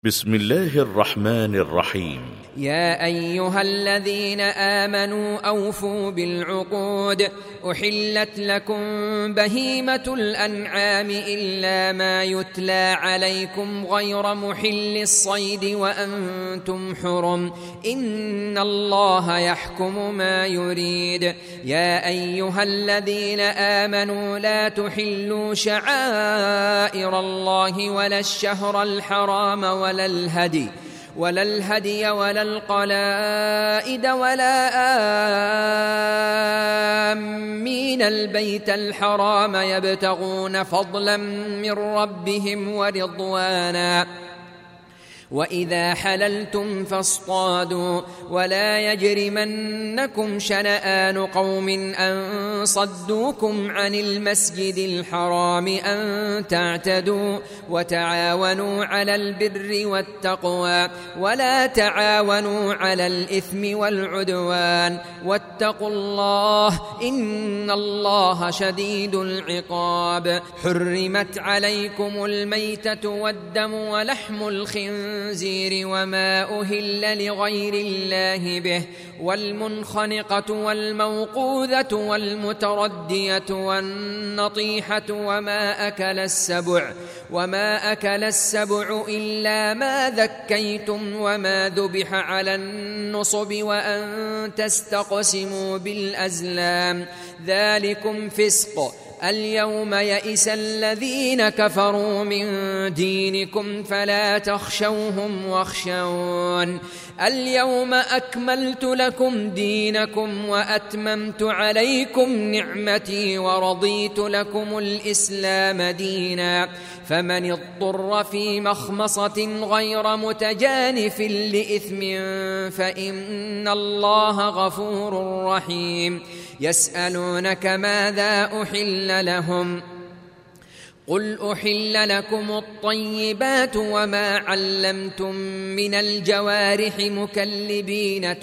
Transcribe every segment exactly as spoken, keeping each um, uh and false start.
بسم الله الرحمن الرحيم. يا أيها الذين آمنوا أوفوا بالعقود أحلت لكم بهيمة الأنعام إلا ما يتلى عليكم غير محل الصيد وأنتم حرم إن الله يحكم ما يريد. يا أيها الذين آمنوا لا تحلوا شعائر الله ولا الشهر الحرام ولا الهدي ولا الهدي ولا القلائد ولا آمين البيت الحرام يبتغون فضلا من ربهم ورضوانا وإذا حللتم فاصطادوا ولا يجرمنكم شنآن قوم أن صدوكم عن المسجد الحرام أن تعتدوا وتعاونوا على البر والتقوى ولا تعاونوا على الإثم والعدوان واتقوا الله إن الله شديد العقاب. حرمت عليكم الميتة والدم ولحم الخنزير وما أهل لغير الله به والمنخنقة والموقوذة والمتردية والنطيحة وما أكل السبع وما أكل السبع إلا ما ذكيتم وما ذبح على النصب وأن تستقسموا بالأزلام ذلكم فسق. اليوم يئس الذين كفروا من دينكم فلا تخشوهم واخشون اليوم أكملت لكم دينكم وأتممت عليكم نعمتي ورضيت لكم الإسلام دينا فمن اضطر في مخمصة غير متجانف لإثم فإن الله غفور رحيم. يسألونك ماذا أحل لهم قل أحل لكم الطيبات وما علمتم من الجوارح مكلبين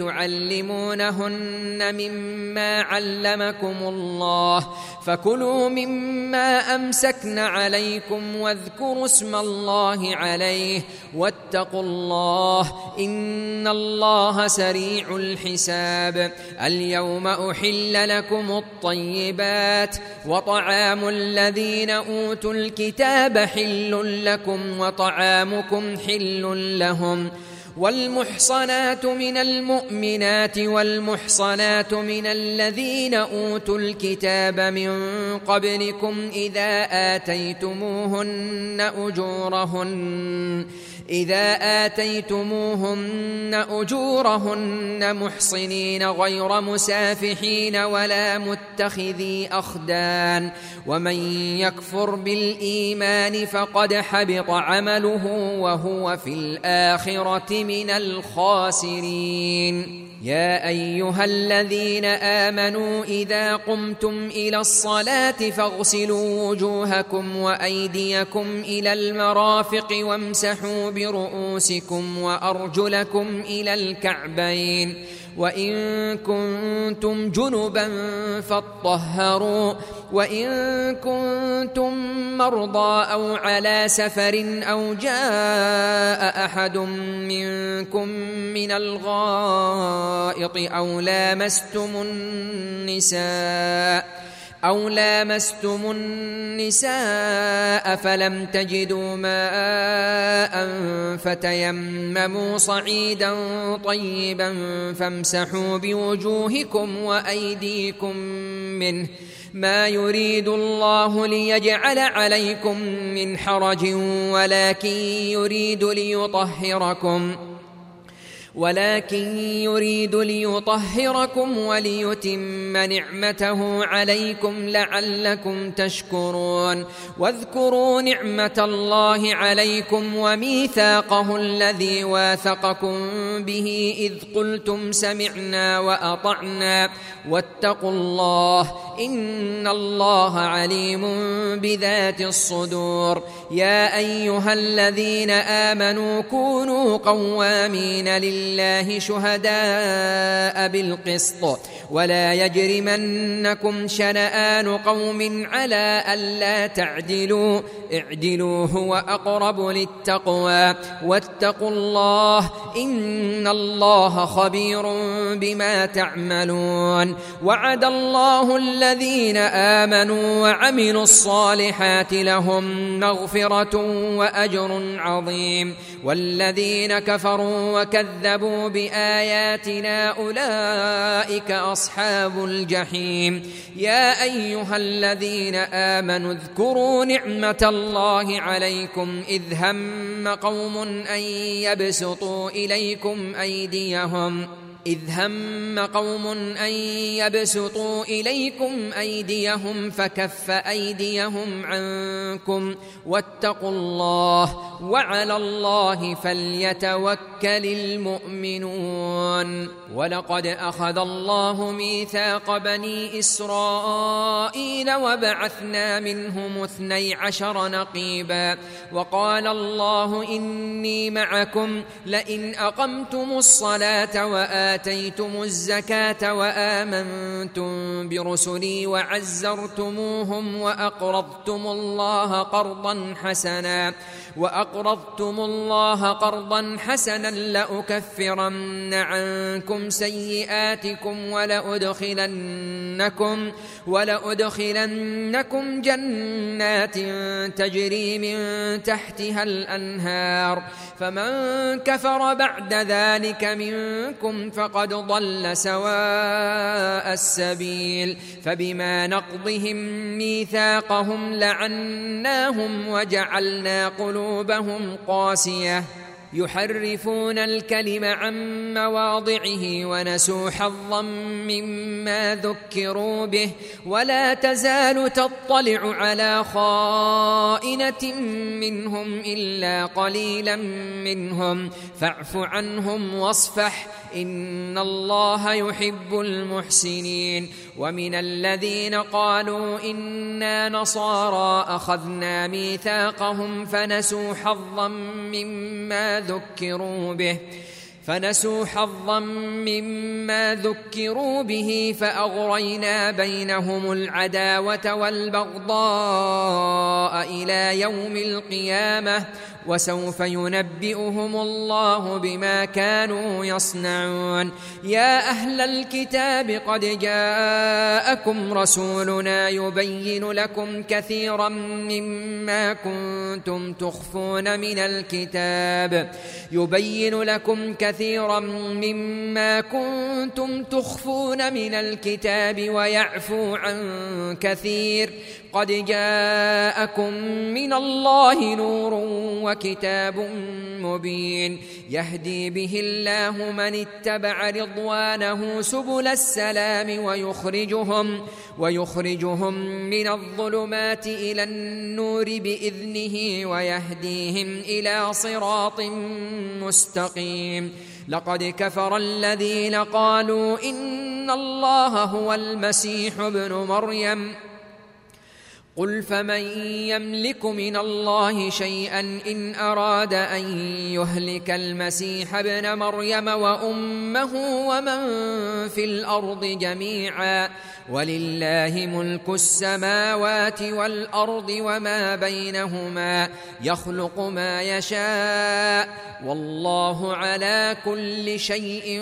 تعلمونهن مما علمكم الله فكلوا مما أمسكن عليكم واذكروا اسم الله عليه واتقوا الله إن الله سريع الحساب. اليوم أحل لكم الطيبات وطعام الذين أوتوا الكتاب حل لكم وطعامكم حل لهم والمحصنات من المؤمنات والمحصنات من الذين أوتوا الكتاب من قبلكم إذا آتيتموهن أجورهن إذا آتيتموهن أجورهن محصنين غير مسافحين ولا متخذي أخدان ومن يكفر بالإيمان فقد حبط عمله وهو في الآخرة من الخاسرين. يا أيها الذين آمنوا إذا قمتم إلى الصلاة فاغسلوا وجوهكم وأيديكم إلى المرافق وامسحوا برؤوسكم وأرجلكم إلى الكعبين وإن كنتم جنبا فاطهروا وإن كنتم مرضى أو على سفر أو جاء أحد منكم من الغائط أو لامستم النساء أو لامستم النساء فلم تجدوا ماء فتيمموا صعيدا طيبا فامسحوا بوجوهكم وأيديكم منه ما يريد الله ليجعل عليكم من حرج ولكن يريد ليطهركم ولكن يريد ليطهركم وليتم نعمته عليكم لعلكم تشكرون. واذكروا نعمة الله عليكم وميثاقه الذي واثقكم به إذ قلتم سمعنا وأطعنا واتقوا الله إن الله عليم بذات الصدور. يا أيها الذين آمنوا كونوا قوامين لله شهداء بالقسط ولا يجرمنكم شنآن قوم على ألا تعدلوا اعدلوا هو أقرب للتقوى واتقوا الله إن الله خبير بما تعملون. وعد الله الذين آمنوا وعملوا الصالحات لهم مغفرة وأجر عظيم والذين كفروا وكذبوا بآياتنا أولئك أصحاب الجحيم. يا أيها الذين آمنوا اذكروا نعمة الله عليكم إذ هم قوم أن يبسطوا إليكم أيديهم إذ هم قوم أن يبسطوا إليكم أيديهم فكف أيديهم عنكم واتقوا الله وعلى الله فليتوكل المؤمنون. ولقد أخذ الله ميثاق بني إسرائيل وبعثنا منهم اثني عشر نقيبا وقال الله إني معكم لئن أقمتم الصلاة وآتيتم الزكاة وآمنتم برسلي وعزرتموهم وأقرضتم الله قرضا حسنا وأقرضتم الله قرضا حسنا لأكفرن عنكم سيئاتكم ولأدخلنكم ولأدخلنكم جنات تجري من تحتها الأنهار فمن كفر بعد ذلك منكم فقد ضل سواء السبيل. فبما نقضهم ميثاقهم لعناهم وجعلنا قلوبهم قاسية يحرفون الكلم عن مواضعه ونسوا حظا مما ذكروا به ولا تزال تطلع على خائنة منهم إلا قليلا منهم فاعف عنهم واصفح إن الله يحب المحسنين. ومن الذين قالوا إنا نصارى أخذنا ميثاقهم فنسوا حظا مما ذكروا به فنسوا حظا مما ذكروا به فأغرينا بينهم العداوة والبغضاء إلى يوم القيامة وسوف ينبئهم الله بما كانوا يصنعون. يا أهل الكتاب قد جاءكم رسولنا يبين لكم كثيرا مما كنتم تخفون من الكتاب يبين لكم كثيرا مما كنتم تخفون من الكتاب ويعفو عن كثير قد جاءكم من الله نور وكتاب مبين يهدي به الله من اتبع رضوانه سبل السلام ويخرجهم ويخرجهم من الظلمات إلى النور بإذنه ويهديهم إلى صراط مستقيم. لقد كفر الذين قالوا إن الله هو المسيح ابن مريم قل فمن يملك من الله شيئا إن أراد أن يهلك المسيح ابن مريم وأمه ومن في الأرض جميعا ولله ملك السماوات والأرض وما بينهما يخلق ما يشاء والله على كل شيء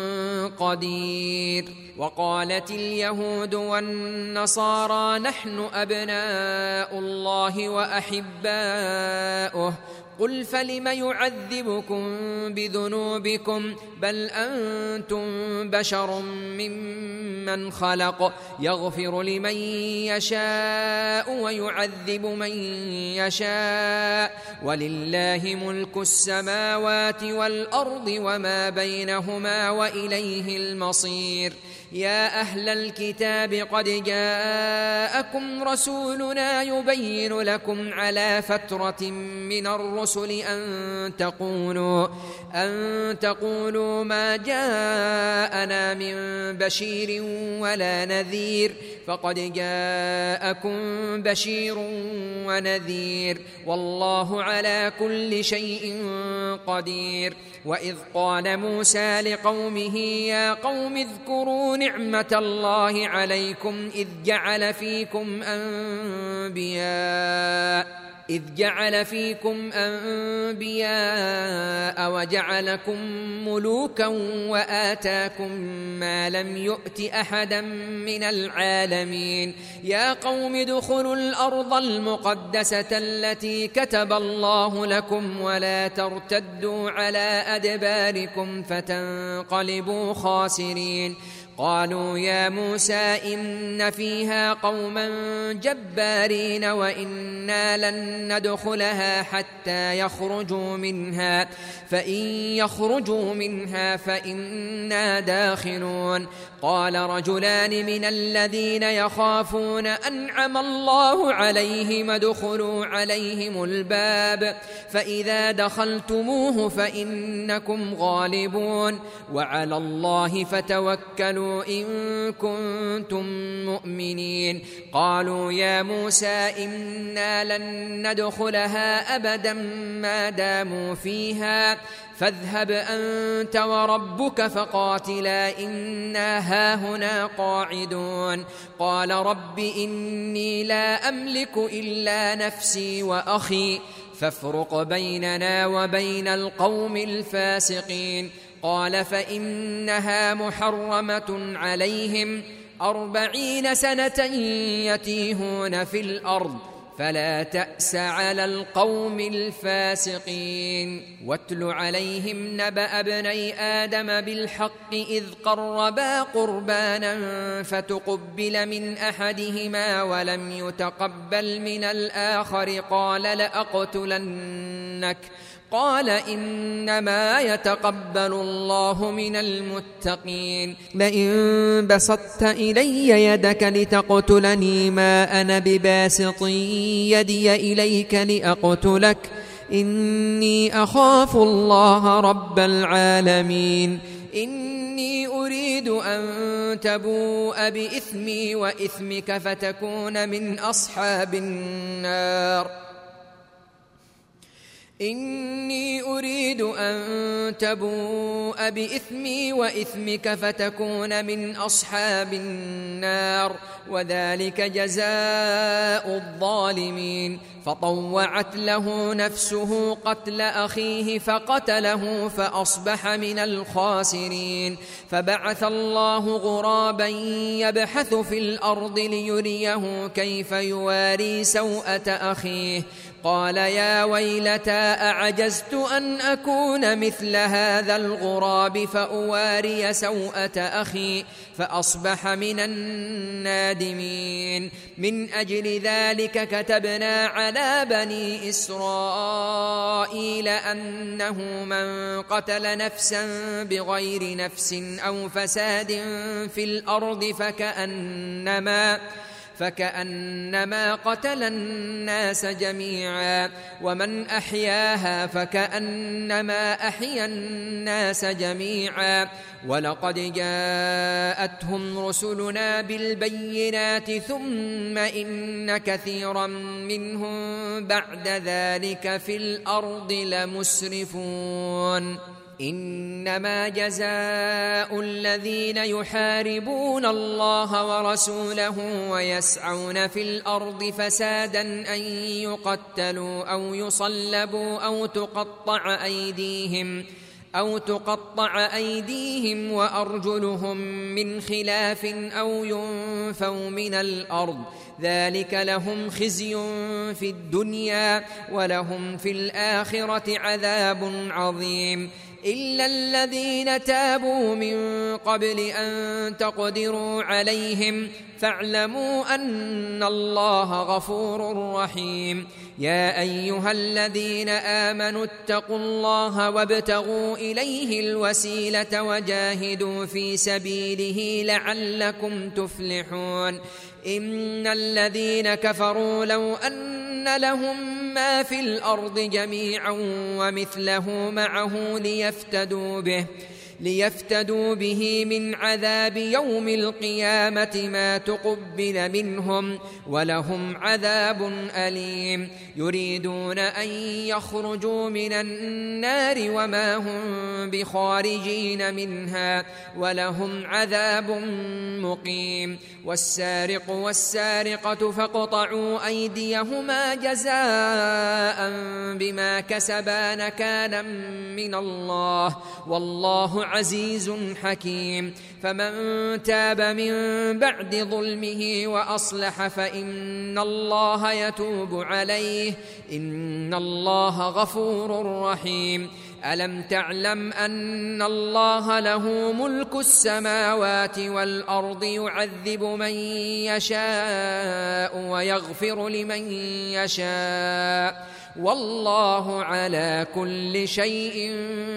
قدير. وقالت اليهود والنصارى نحن أبناء الله وأحباؤه قل فلم يعذبكم بذنوبكم بل أنتم بشر ممن خلق يغفر لمن يشاء ويعذب من يشاء ولله ملك السماوات والأرض وما بينهما وإليه المصير. يا أهل الكتاب قد جاءكم رسولنا يبين لكم على فترة من الرسل أن تقولوا أن تقولوا ما جاءنا من بشير ولا نذير فقد جاءكم بشير ونذير والله على كل شيء قدير. وإذ قال موسى لقومه يا قوم اذكروا نعمة الله عليكم إذ جعل فيكم أنبياء إذ جعل فيكم أنبياء وجعلكم ملوكا وآتاكم ما لم يؤت أحدا من العالمين. يا قوم ادخلوا الأرض المقدسة التي كتب الله لكم ولا ترتدوا على أدباركم فتنقلبوا خاسرين. قالوا يا موسى إن فيها قوما جبارين وإنا لن ندخلها حتى يخرجوا منها فإن يخرجوا منها فإنا داخلون. قال رجلان من الذين يخافون أنعم الله عليهم ادخلوا عليهم الباب فإذا دخلتموه فإنكم غالبون وعلى الله فتوكلوا إن كنتم مؤمنين. قالوا يا موسى إنا لن ندخلها أبدا ما داموا فيها فاذهب أنت وربك فقاتلا إنا هاهنا قاعدون. قال رب إني لا أملك إلا نفسي وأخي فافرق بيننا وبين القوم الفاسقين. قال فإنها محرمة عليهم أربعين سنة يتيهون في الأرض فلا تأس على القوم الفاسقين. واتل عليهم نبأ ابني آدم بالحق إذ قربا قربانا فتقبل من أحدهما ولم يتقبل من الآخر قال لأقتلنك قال إنما يتقبل الله من المتقين. لئن بسطت إلي يدك لتقتلني ما أنا بباسط يدي إليك لأقتلك إني أخاف الله رب العالمين. إني أريد أن تبوء بإثمي وإثمك فتكون من أصحاب النار إني أريد أن تبوء بإثمي وإثمك فتكون من أصحاب النار وذلك جزاء الظالمين. فطوعت له نفسه قتل أخيه فقتله فأصبح من الخاسرين. فبعث الله غرابا يبحث في الأرض ليريه كيف يواري سوءة أخيه قال يا ويلتى أعجزت أن أكون مثل هذا الغراب فأواري سوءة أخي فأصبح من النادمين. من أجل ذلك كتبنا على بني إسرائيل أنه من قتل نفسا بغير نفس أو فساد في الأرض فكأنما فكأنما قتل الناس جميعا ومن أحياها فكأنما أحيا الناس جميعا. ولقد جاءتهم رسلنا بالبينات ثم إن كثيرا منهم بعد ذلك في الأرض لمسرفون. إنما جزاء الذين يحاربون الله ورسوله ويسعون في الأرض فسادا أن يقتلوا أو يصلبوا أو تقطع أيديهم أو تقطع أيديهم وأرجلهم من خلاف أو ينفوا من الأرض ذلك لهم خزي في الدنيا ولهم في الآخرة عذاب عظيم. إلا الذين تابوا من قبل أن تقدروا عليهم فاعلموا أن الله غفور رحيم. يا أيها الذين آمنوا اتقوا الله وابتغوا إليه الوسيلة وجاهدوا في سبيله لعلكم تفلحون. إن الذين كفروا لو أن لهم ما في الأرض جميعا ومثله معه ليفتدوا به ليفتدوا به من عذاب يوم القيامة ما تقبل منهم ولهم عذاب أليم يريدون أن يخرجوا من النار وما هم بخارجين منها ولهم عذاب مقيم والسارق والسارقة فاقطعوا أيديهما جزاء بما كسبا نكالا من الله والله عزيز حكيم فمن تاب من بعد ظلمه وأصلح فإن الله يتوب عليه إن الله غفور رحيم ألم تعلم أن الله له ملك السماوات والأرض يعذب من يشاء ويغفر لمن يشاء والله على كل شيء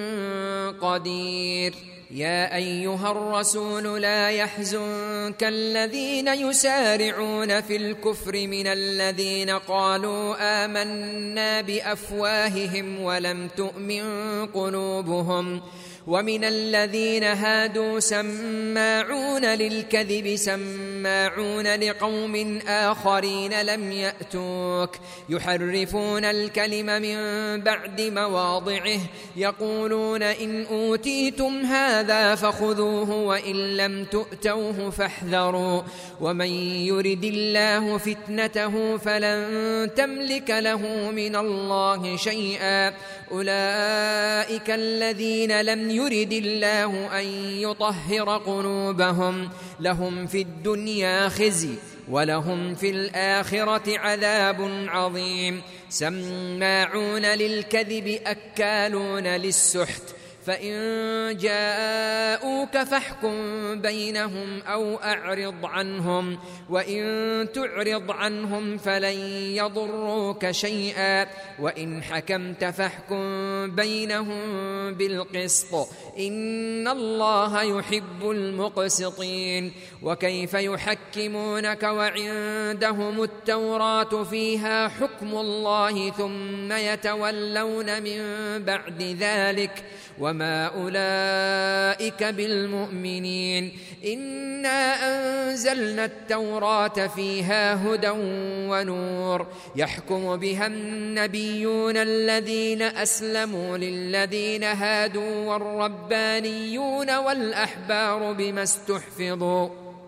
قدير يا أيها الرسول لا يحزنك الذين يسارعون في الكفر من الذين قالوا آمنا بأفواههم ولم تؤمن قلوبهم ومن الذين هادوا سماعون للكذب سماعون لقوم آخرين لم يأتوك يحرفون الكلم من بعد مواضعه يقولون إن أوتيتم هذا فخذوه وإن لم تؤتوه فاحذروا ومن يرد الله فتنته فلن تملك له من الله شيئا أولئك الذين لم يرد الله أن يطهر قلوبهم لهم في الدنيا خزي ولهم في الآخرة عذاب عظيم سماعون للكذب أكالون للسحت فإن جاءوك فاحكم بينهم أو أعرض عنهم وإن تعرض عنهم فلن يضروك شيئا وإن حكمت فاحكم بينهم بالقسط إن الله يحب المقسطين وكيف يحكمونك وعندهم التوراة فيها حكم الله ثم يتولون من بعد ذلك وما أولئك بالمؤمنين إنا أنزلنا التوراة فيها هدى ونور يحكم بها النبيون الذين أسلموا للذين هادوا والربانيون والأحبار بما استحفظوا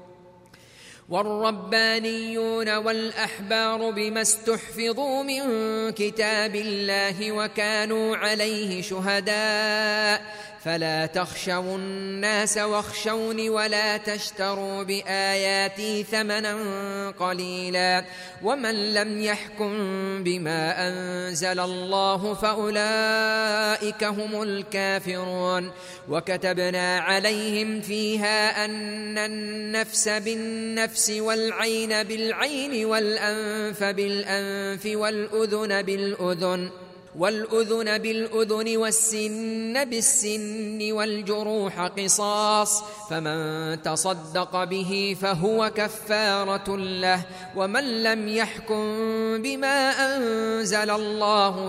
والربانيون والأحبار بما استحفظوا من كتاب الله وكانوا عليه شهداء فلا تخشوا الناس واخشوني ولا تشتروا بآياتي ثمنا قليلا ومن لم يحكم بما أنزل الله فأولئك هم الكافرون وكتبنا عليهم فيها أن النفس بالنفس والعين بالعين والأنف بالأنف والأذن بالأذن والأذن بالأذن والسن بالسن والجروح قصاص فمن تصدق به فهو كفارة له ومن لم يحكم بما أنزل الله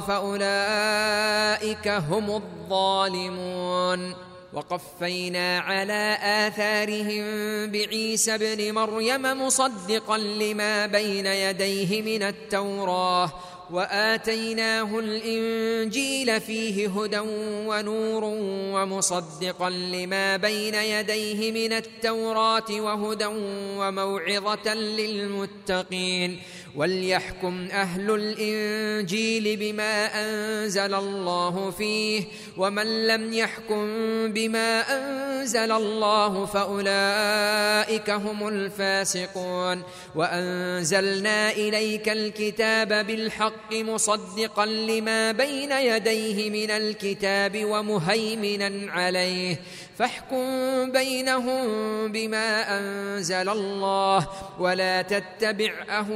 فأولئك هم الظالمون وقفينا على آثارهم بعيسى ابن مريم مصدقا لما بين يديه من التوراة وآتيناه الإنجيل فيه هدى ونور ومصدقا لما بين يديه من التوراة وهدى وموعظة للمتقين وليحكم أهل الإنجيل بما أنزل الله فيه ومن لم يحكم بما أنزل الله فأولئك هم الفاسقون وأنزلنا إليك الكتاب بالحق مصدقا لما بين يديه من الكتاب ومهيمنا عليه فاحكم بينهم بما أنزل الله ولا تتبع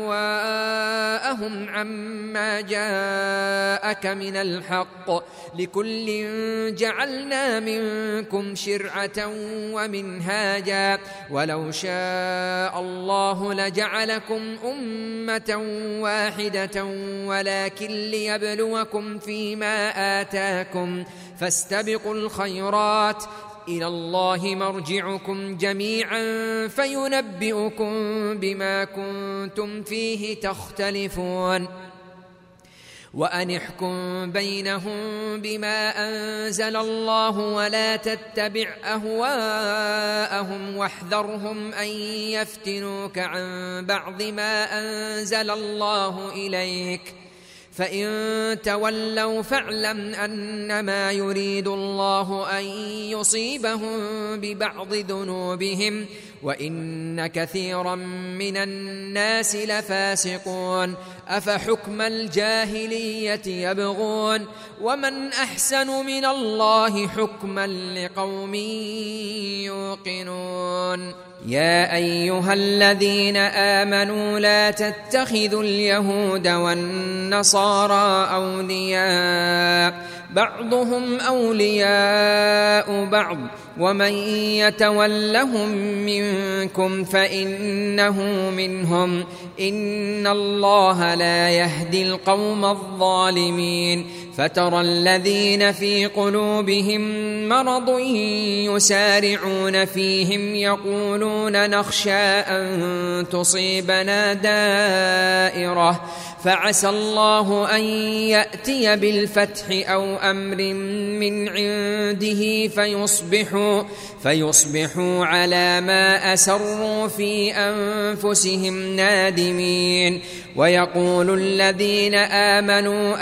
أهواءهم عما جاءك من الحق لكل جعلنا منكم شرعة ومنهاجا ولو شاء الله لجعلكم أمة واحدة ولكن ليبلوكم فيما آتاكم فاستبقوا الخيرات إلى الله مرجعكم جميعا فينبئكم بما كنتم فيه تختلفون وأن احكم بينهم بما أنزل الله ولا تتبع أهواءهم واحذرهم أن يفتنوك عن بعض ما أنزل الله إليك فإن تولوا فاعلم أنما يريد الله أن يصيبهم ببعض ذنوبهم وإن كثيرا من الناس لفاسقون أفحكم الجاهلية يبغون ومن أحسن من الله حكما لقوم يوقنون يا أيها الذين آمنوا لا تتخذوا اليهود والنصارى أولياء بعضهم أولياء بعض ومن يتولهم منكم فإنه منهم إن الله لا يهدي القوم الظالمين فترى الذين في قلوبهم مرض يسارعون فيهم يقولون نخشى أن تصيبنا دائرة فعسى الله أن يأتي بالفتح أو أمر من عنده فيصبحوا, فيصبحوا على ما أسروا في أنفسهم نادمين ويقول الذين آمنوا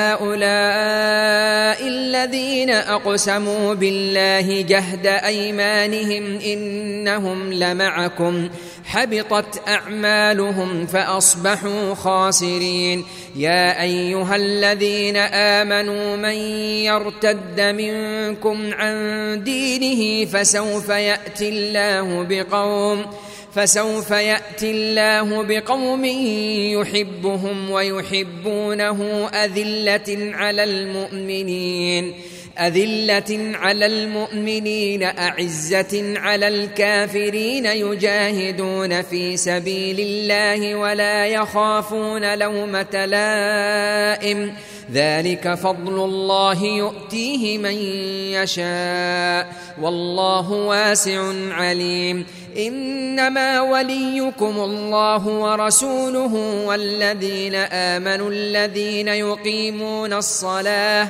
أهؤلاء الذين أقسموا بالله جهد أيمانهم إنهم لمعكم حبطت أعمالهم فأصبحوا خاسرين يا أيها الذين آمنوا من يرتد منكم عن دينه فسوف يأتي الله بقوم فسوف يأتي الله بقوم يحبهم ويحبونه أذلة على المؤمنين أذلة على المؤمنين أعزة على الكافرين يجاهدون في سبيل الله ولا يخافون لومة لائم ذلك فضل الله يؤتيه من يشاء والله واسع عليم إنما وليكم الله ورسوله والذين آمنوا الذين يقيمون الصلاة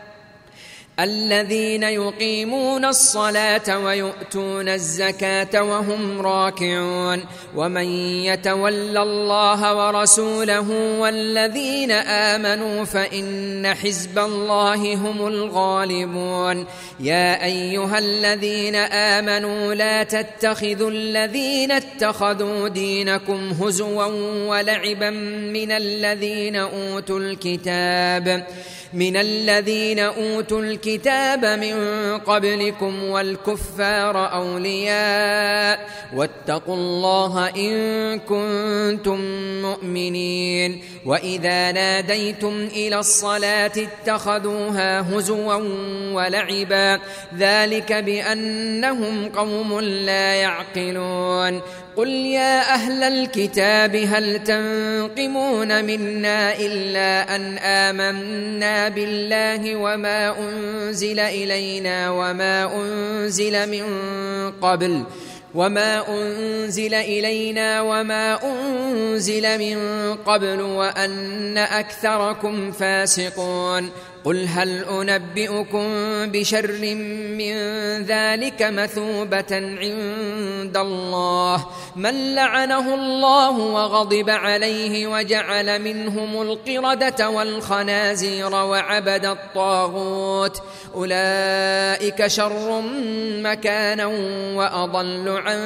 الذين يقيمون الصلاة ويؤتون الزكاة وهم راكعون ومن يتول الله ورسوله والذين آمنوا فإن حزب الله هم الغالبون يا أيها الذين آمنوا لا تتخذوا الذين اتخذوا دينكم هزوا ولعبا من الذين أوتوا الكتاب من الذين أوتوا الكتاب من قبلكم والكفار أولياء واتقوا الله إن كنتم مؤمنين وإذا ناديتم إلى الصلاة اتخذوها هزوا ولعبا ذلك بأنهم قوم لا يعقلون قل يا أهل الكتاب هل تنقمون منا إلا أن آمنا بالله وما أنزل إلينا وما أنزل من قبل وما أنزل إلينا وما أنزل من قبل وأن أكثركم فاسقون قل هل أنبئكم بشر من ذلك مثوبة عند الله من لعنه الله وغضب عليه وجعل منهم القردة والخنازير وعبد الطاغوت أولئك شر مكانا وأضل عن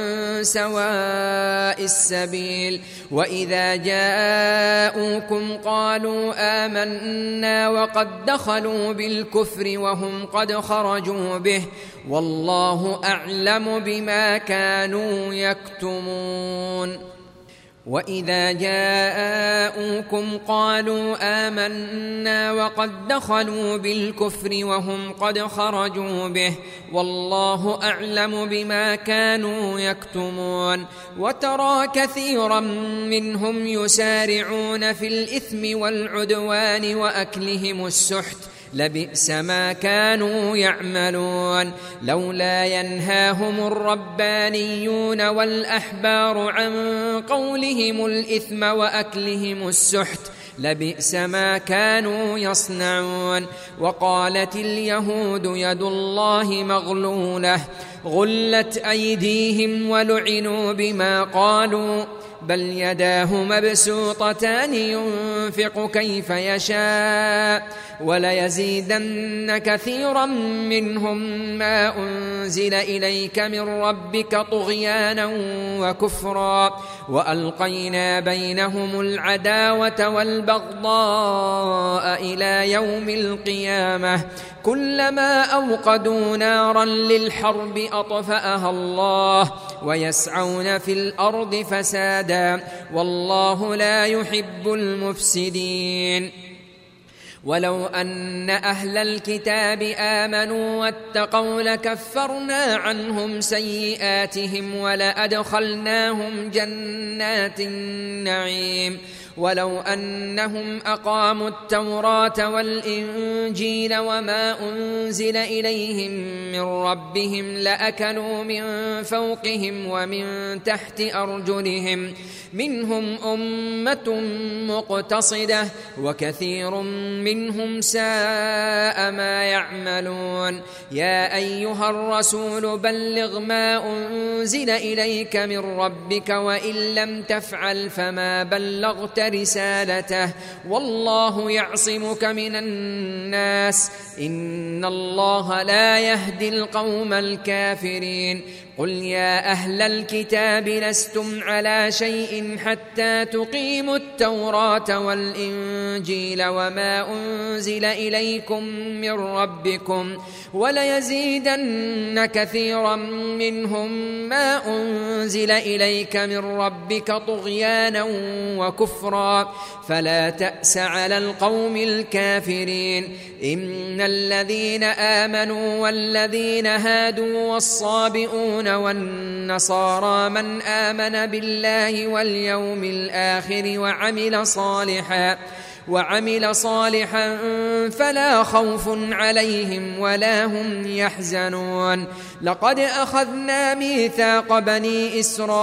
سواء السبيل وإذا جاءوكم قالوا آمنا وقد دخلوا بالكفر وهم قد خرجوا به والله أعلم بما كانوا يكتمون وإذا جاءوكم قالوا آمنا وقد دخلوا بالكفر وهم قد خرجوا به والله أعلم بما كانوا يكتمون وترى كثيرا منهم يسارعون في الإثم والعدوان وأكلهم السحت لبئس ما كانوا يعملون لولا ينهاهم الربانيون والأحبار عن قولهم الإثم وأكلهم السحت لبئس ما كانوا يصنعون وقالت اليهود يد الله مغلولة غلت أيديهم ولعنوا بما قالوا بل يداه مبسوطتان ينفق كيف يشاء وليزيدن كثيرا منهم ما أنزل إليك من ربك طغيانا وكفرا وألقينا بينهم العداوة والبغضاء إلى يوم القيامة كلما أوقدوا نارا للحرب أطفأها الله ويسعون في الأرض فسادا والله لا يحب المفسدين ولو أن أهل الكتاب آمنوا واتقوا لكفرنا عنهم سيئاتهم ولأدخلناهم جنات النعيم ولو أنهم أقاموا التوراة والإنجيل وما أنزل إليهم من ربهم لأكلوا من فوقهم ومن تحت أرجلهم منهم أمة مقتصدة وكثير منهم ساء ما يعملون يا أيها الرسول بلغ ما أنزل إليك من ربك وإن لم تفعل فما بلغت رسالته والله يعصمك من الناس إن الله لا يهدي القوم الكافرين قل يا أهل الكتاب لستم على شيء حتى تقيموا التوراة والإنجيل وما أنزل إليكم من ربكم وليزيدن كثيرا منهم ما أنزل إليك من ربك طغيانا وكفرا فلا تأس على القوم الكافرين إن الذين آمنوا والذين هادوا والصابئون والنصارى من آمن بالله واليوم الآخر وعمل صالحا وعمل صالحا فلا خوف عليهم ولا هم يحزنون لقد أخذنا ميثاق بني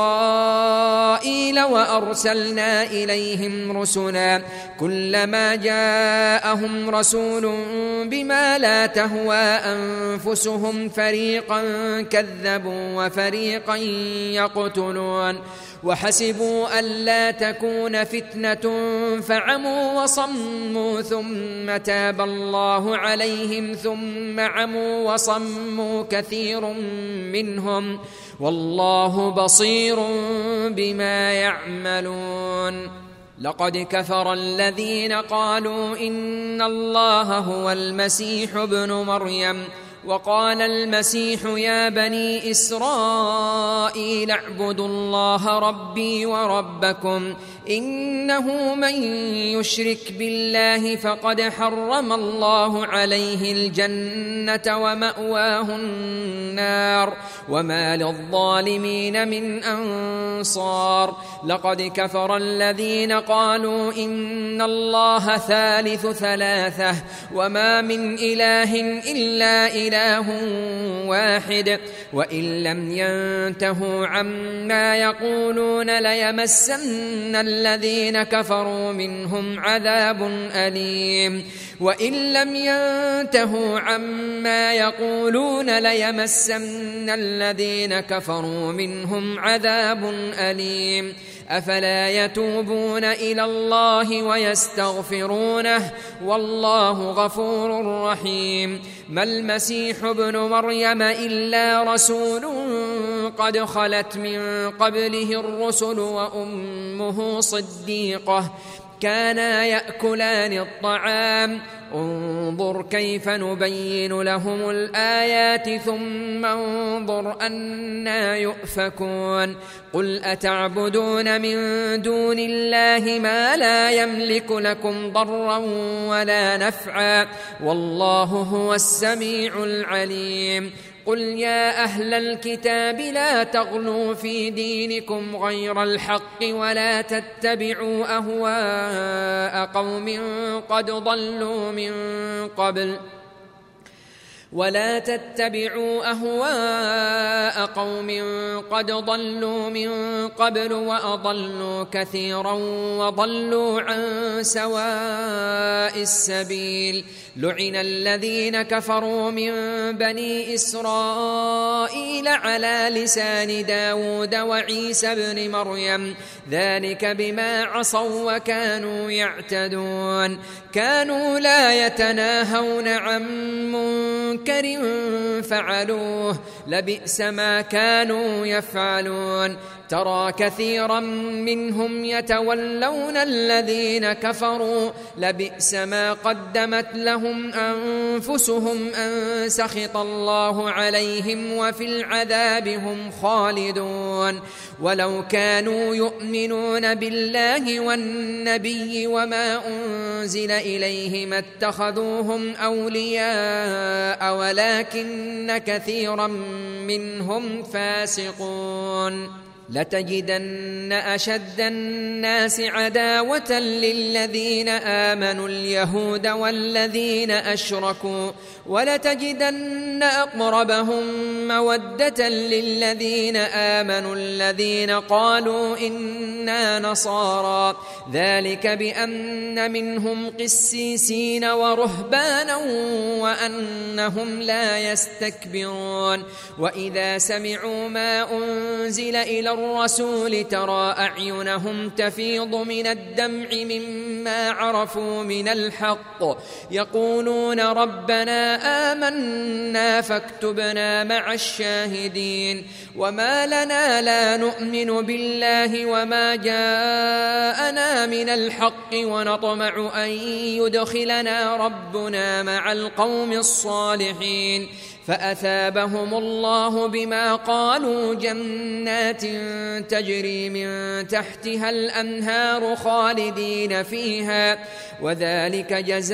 إسرائيل وأرسلنا إليهم رسلا كلما جاءهم رسول بما لا تهوى أنفسهم فريقا كذبوا وفريقا يقتلون وحسبوا ألا تكون فتنة فعموا وصموا ثم تاب الله عليهم ثم عموا وصموا كثير منهم والله بصير بما يعملون لقد كفر الذين قالوا إن الله هو المسيح ابن مريم وقال المسيح يا بني إسرائيل اعبدوا الله ربي وربكم إنه من يشرك بالله فقد حرم الله عليه الجنة ومأواه النار وما للظالمين من أنصار لقد كفر الذين قالوا إن الله ثالث ثلاثة وما من إله إلا إله واحد وإن لم ينتهوا عما يقولون ليمسن الذين كفروا منهم عذاب أليم وإن لم ينتهوا عما يقولون ليمسن الذين كفروا منهم عذاب أليم أفلا يتوبون إلى الله ويستغفرونه والله غفور رحيم ما المسيح ابن مريم إلا رسول قد خلت من قبله الرسل وأمه صديقة كانا يأكلان الطعام انظر كيف نبين لهم الآيات ثم انظر أنا يؤفكون قل أتعبدون من دون الله ما لا يملك لكم ضرا ولا نفعا والله هو السميع العليم قل يا أهل الكتاب لا تغلوا في دينكم غير الحق ولا تتبعوا أهواء قوم قد ضلوا من قبل ولا تتبعوا أهواء قوم قد ضلوا من قبل وأضلوا كثيرا وضلوا عن سواء السبيل لعن الذين كفروا من بني إسرائيل على لسان داود وعيسى بن مريم ذلك بما عصوا وكانوا يعتدون كانوا لا يتناهون عن منكر فعلوه لبئس ما كانوا يفعلون ترى كثيرا منهم يتولون الذين كفروا لبئس ما قدمت لهم أنفسهم أن سخط الله عليهم وفي العذاب هم خالدون ولو كانوا يؤمنون بالله والنبي وما أنزل إليه ما اتخذوهم أولياء ولكن كثيرا منهم فاسقون لتجدن أشد الناس عداوة للذين آمنوا اليهود والذين أشركوا ولتجدن أقربهم مودة للذين آمنوا الذين قالوا إنا نصارى ذلك بأن منهم قسيسين ورهبانا وأنهم لا يستكبرون وإذا سمعوا ما أنزل إلى الرسول ترى أعينهم تفيض من الدمع مما عرفوا من الحق يقولون ربنا آمنا فاكتبنا مع الشاهدين وما لنا لا نؤمن بالله وما جاءنا من الحق ونطمع أن يدخلنا ربنا مع القوم الصالحين فأثابهم الله بما قالوا جنات تجري من تحتها الأنهار خالدين فيها وذلك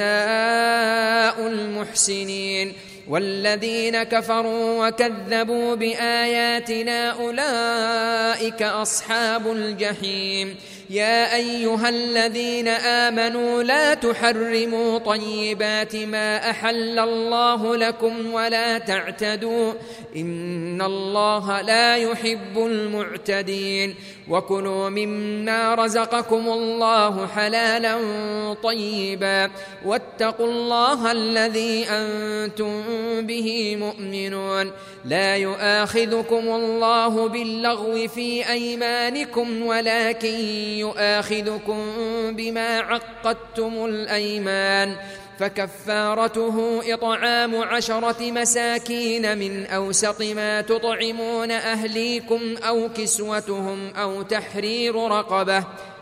جزاء المحسنين والذين كفروا وكذبوا بآياتنا أولئك أصحاب الجحيم يا أيها الذين آمنوا لا تحرموا طيبات ما أحل الله لكم ولا تعتدوا إن الله لا يحب المعتدين وكلوا مما رزقكم الله حلالا طيبا واتقوا الله الذي أنتم به مؤمنون لا يؤاخذكم الله باللغو في أيمانكم ولكن يؤاخذكم بما عقدتم الأيمان فكفارته إطعام عشرة مساكين من أوسط ما تطعمون أهليكم أو كسوتهم أو تحرير رقبة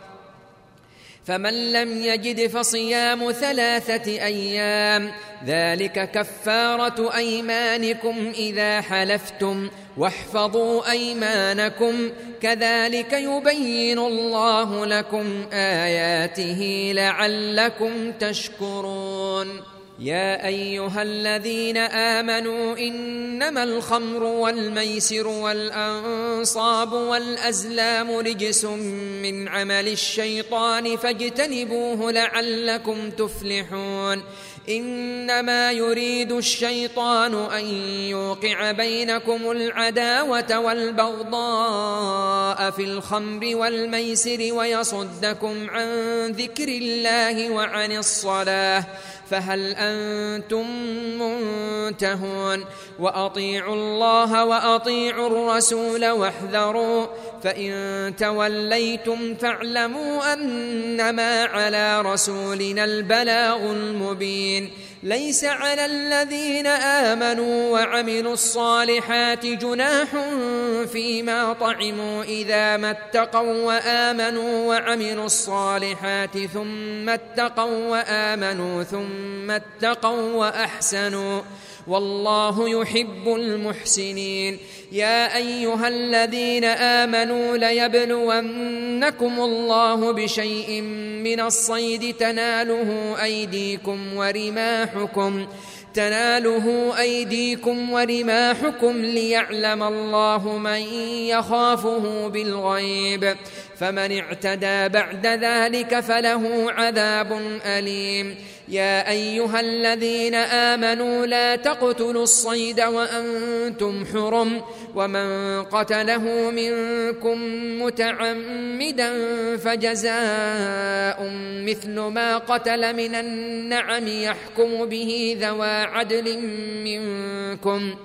فمن لم يجد فصيام ثلاثة أيام ذلك كفارة أيمانكم إذا حلفتم واحفظوا أيمانكم كذلك يبين الله لكم آياته لعلكم تشكرون يا أيها الذين آمنوا إنما الخمر والميسر والأنصاب والأزلام رجس من عمل الشيطان فاجتنبوه لعلكم تفلحون إنما يريد الشيطان أن يوقع بينكم العداوة والبغضاء في الخمر والميسر ويصدكم عن ذكر الله وعن الصلاة فهل أنتم منتهون وأطيعوا الله وأطيعوا الرسول واحذروا فإن توليتم فاعلموا أنما على رسولنا البلاغ المبين ليس على الذين آمنوا وعملوا الصالحات جناح فيما طعموا إذا ما اتقوا وآمنوا وعملوا الصالحات ثم اتقوا وآمنوا ثم اتقوا وأحسنوا والله يحب المحسنين يا أيها الذين آمنوا ليبلونكم الله بشيء من الصيد تناله أيديكم ورماحكم تناله أيديكم ورماحكم ليعلم الله من يخافه بالغيب، فمن اعتدى بعد ذلك فله عذاب أليم. يا أيها الذين آمنوا لا تقتلوا الصيد وأنتم حرم، ومن قتله منكم متعمدا فجزاء مثل ما قتل من النعم يحكم به ذوى عدل منكم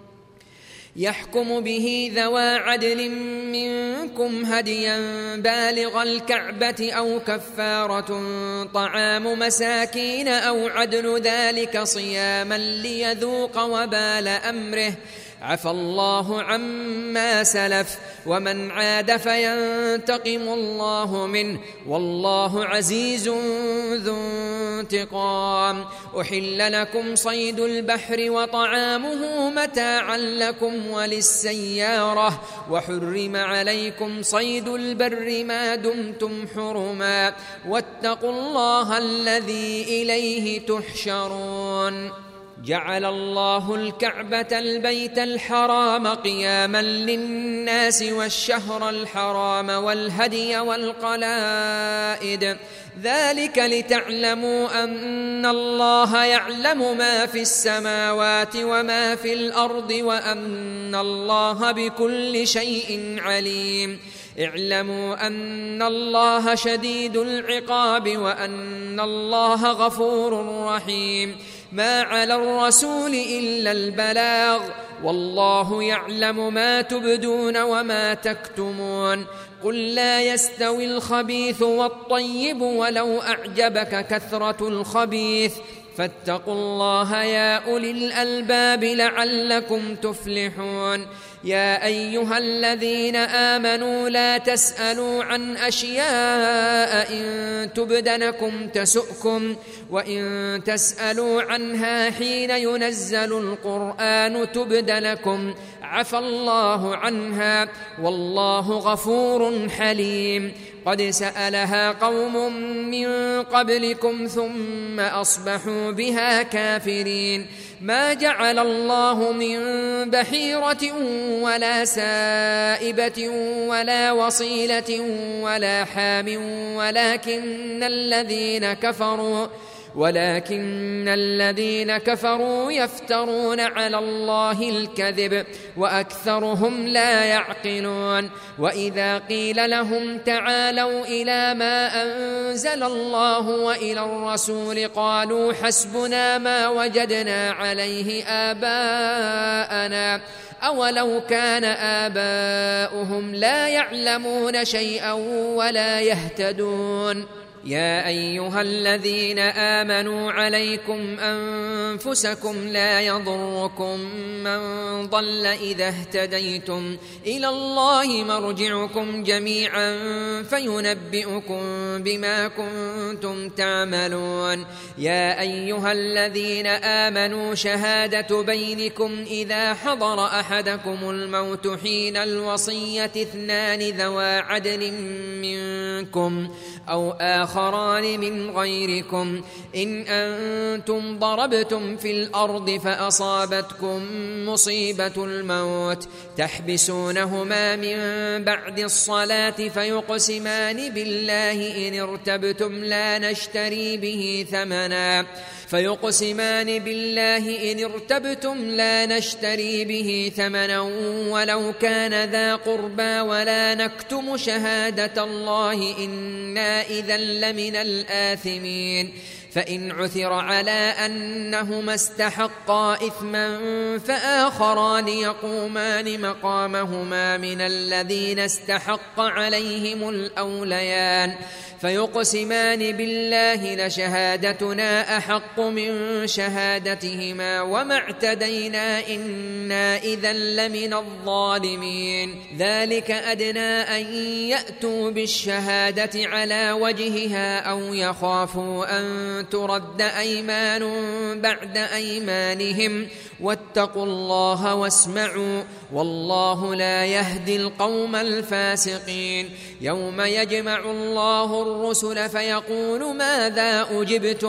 يحكم به ذوى عدل منكم هديا بالغ الكعبة أو كفارة طعام مساكين أو عدل ذلك صياما ليذوق وبال أمره، عفى الله عما سلف، ومن عاد فينتقم الله منه، والله عزيز ذو انتقام. أحل لكم صيد البحر وطعامه متاعا لكم وللسيارة، وحرم عليكم صيد البر ما دمتم حرما، واتقوا الله الذي إليه تحشرون. جعل الله الكعبة البيت الحرام قياما للناس والشهر الحرام والهدي والقلائد، ذلك لتعلموا أن الله يعلم ما في السماوات وما في الأرض وأن الله بكل شيء عليم. اعلموا أن الله شديد العقاب وأن الله غفور رحيم. ما على الرسول إلا البلاغ، والله يعلم ما تبدون وما تكتمون. قل لا يستوي الخبيث والطيب ولو أعجبك كثرة الخبيث، فاتقوا الله يا أولي الألباب لعلكم تفلحون. يا أيها الذين آمنوا لا تسألوا عن أشياء إن تبد لكم تسؤكم، وإن تسألوا عنها حين ينزل القرآن تبد لكم عفى الله عنها، والله غفور حليم. قد سألها قوم من قبلكم ثم أصبحوا بها كافرين. ما جعل الله من بحيرة ولا سائبة ولا وصيلة ولا حام، ولكن الذين كفروا ولكن الذين كفروا يفترون على الله الكذب وأكثرهم لا يعقلون. وإذا قيل لهم تعالوا إلى ما أنزل الله وإلى الرسول قالوا حسبنا ما وجدنا عليه آباءنا، أولو كان آباؤهم لا يعلمون شيئا ولا يهتدون. يا أيها الذين آمنوا عليكم أنفسكم لا يضركم من ضل إذا اهتديتم، إلى الله مرجعكم جميعا فينبئكم بما كنتم تعملون. يا أيها الذين آمنوا شهادة بينكم إذا حضر أحدكم الموت حين الوصية اثنان ذوى عدل منكم أو آخران من غيركم، إن أنتم ضربتم في الأرض فأصابتكم مصيبة الموت تحبسونهما من بعد الصلاة فيقسمان بالله إن ارتبتم لا نشتري به ثمنا فيقسمان بالله إن ارتبتم لا نشتري به ثمنا ولو كان ذا قربى ولا نكتم شهادة الله إنا إذا لمن الآثمين. فإن عثر على أنهما استحقا إثما فآخران يقومان مقامهما من الذين استحق عليهم الأوليان فيقسمان بالله لشهادتنا أحق من شهادتهما وما اعتدينا إنا إذا لمن الظالمين. ذلك أدنى أن يأتوا بالشهادة على وجهها أو يخافوا أن ترد أيمان بعد أيمانهم واتقوا الله واسمعوا والله لا يهدي القوم الفاسقين. يوم يجمع الله الرسل فيقول ماذا أجبتم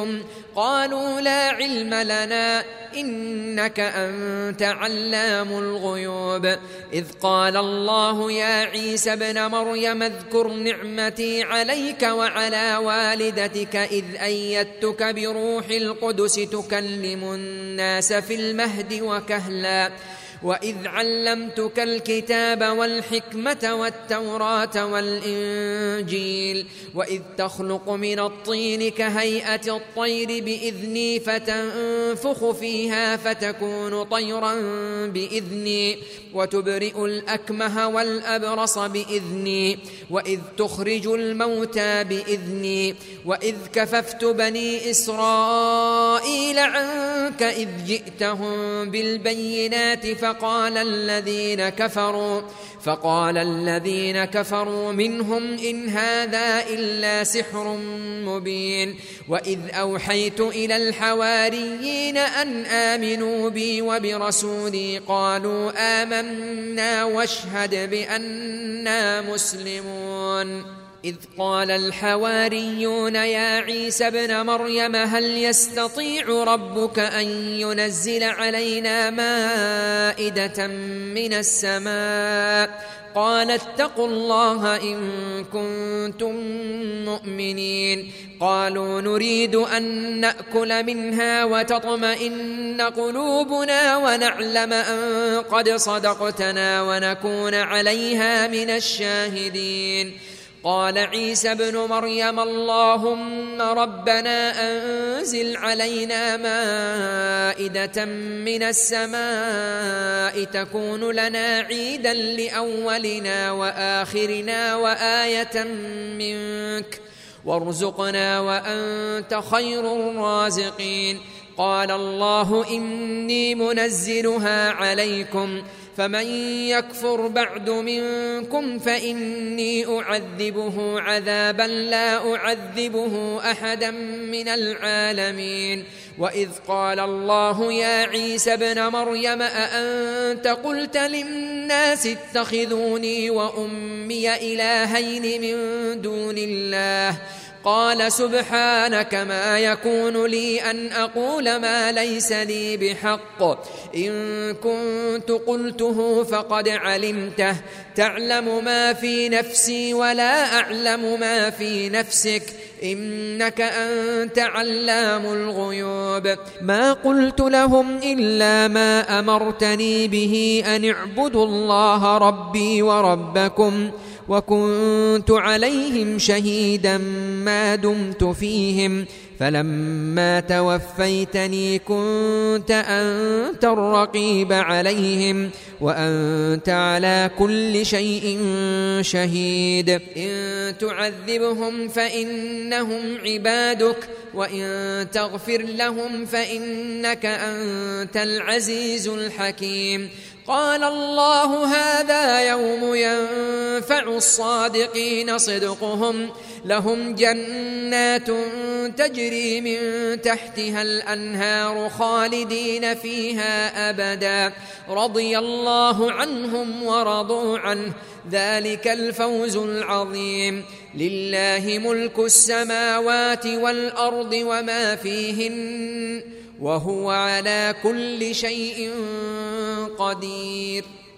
قالوا لا علم لنا إنك أنت علام الغيوب. إذ قال الله يا عيسى ابن مريم اذكر نعمتي عليك وعلى والدتك إذ أيدتك بروح القدس تكلم الناس في المهد وكهلا وإذ علمتك الكتاب والحكمة والتوراة والإنجيل وإذ تخلق من الطين كهيئة الطير بإذني فتنفخ فيها فتكون طيرا بإذني وتبرئ الأكمه والأبرص بإذني وإذ تخرج الموتى بإذني وإذ كففت بني إسرائيل عنك إذ جئتهم بالبينات فقال الذين كفروا فقال الذين كفروا منهم إن هذا إلا سحر مبين. وإذ أوحيت إلى الحواريين أن آمنوا بي وبرسولي قالوا آمنا واشهد بأننا مسلمون. إذ قال الحواريون يا عيسى ابن مريم هل يستطيع ربك أن ينزل علينا مائدة من السماء قال اتقوا الله إن كنتم مؤمنين. قالوا نريد أن نأكل منها وتطمئن قلوبنا ونعلم أن قد صدقتنا ونكون عليها من الشاهدين. قال عيسى ابن مريم اللهم ربنا أنزل علينا مائدة من السماء تكون لنا عيدا لأولنا وآخرنا وآية منك وارزقنا وأنت خير الرازقين. قال الله إني منزلها عليكم فمن يكفر بعد منكم فإني أعذبه عذابا لا أعذبه أحدا من العالمين. وإذ قال الله يا عيسى ابن مريم أأنت قلت للناس اتخذوني وأمي إلهين من دون الله قال سبحانك ما يكون لي أن أقول ما ليس لي بحق إن كنت قلته فقد علمته تعلم ما في نفسي ولا أعلم ما في نفسك إنك أنت علام الغيوب. ما قلت لهم إلا ما أمرتني به أن اعبدوا الله ربي وربكم وكنت عليهم شهيدا ما دمت فيهم فلما توفيتني كنت أنت الرقيب عليهم وأنت على كل شيء شهيد. إن تعذبهم فإنهم عبادك وإن تغفر لهم فإنك أنت العزيز الحكيم. قال الله هذا يوم ينفع الصادقين صدقهم لهم جنات تجري من تحتها الأنهار خالدين فيها أبدا رضي الله عنهم ورضوا عنه ذلك الفوز العظيم. لله ملك السماوات والأرض وما فيهن وهو على كل شيء قدير.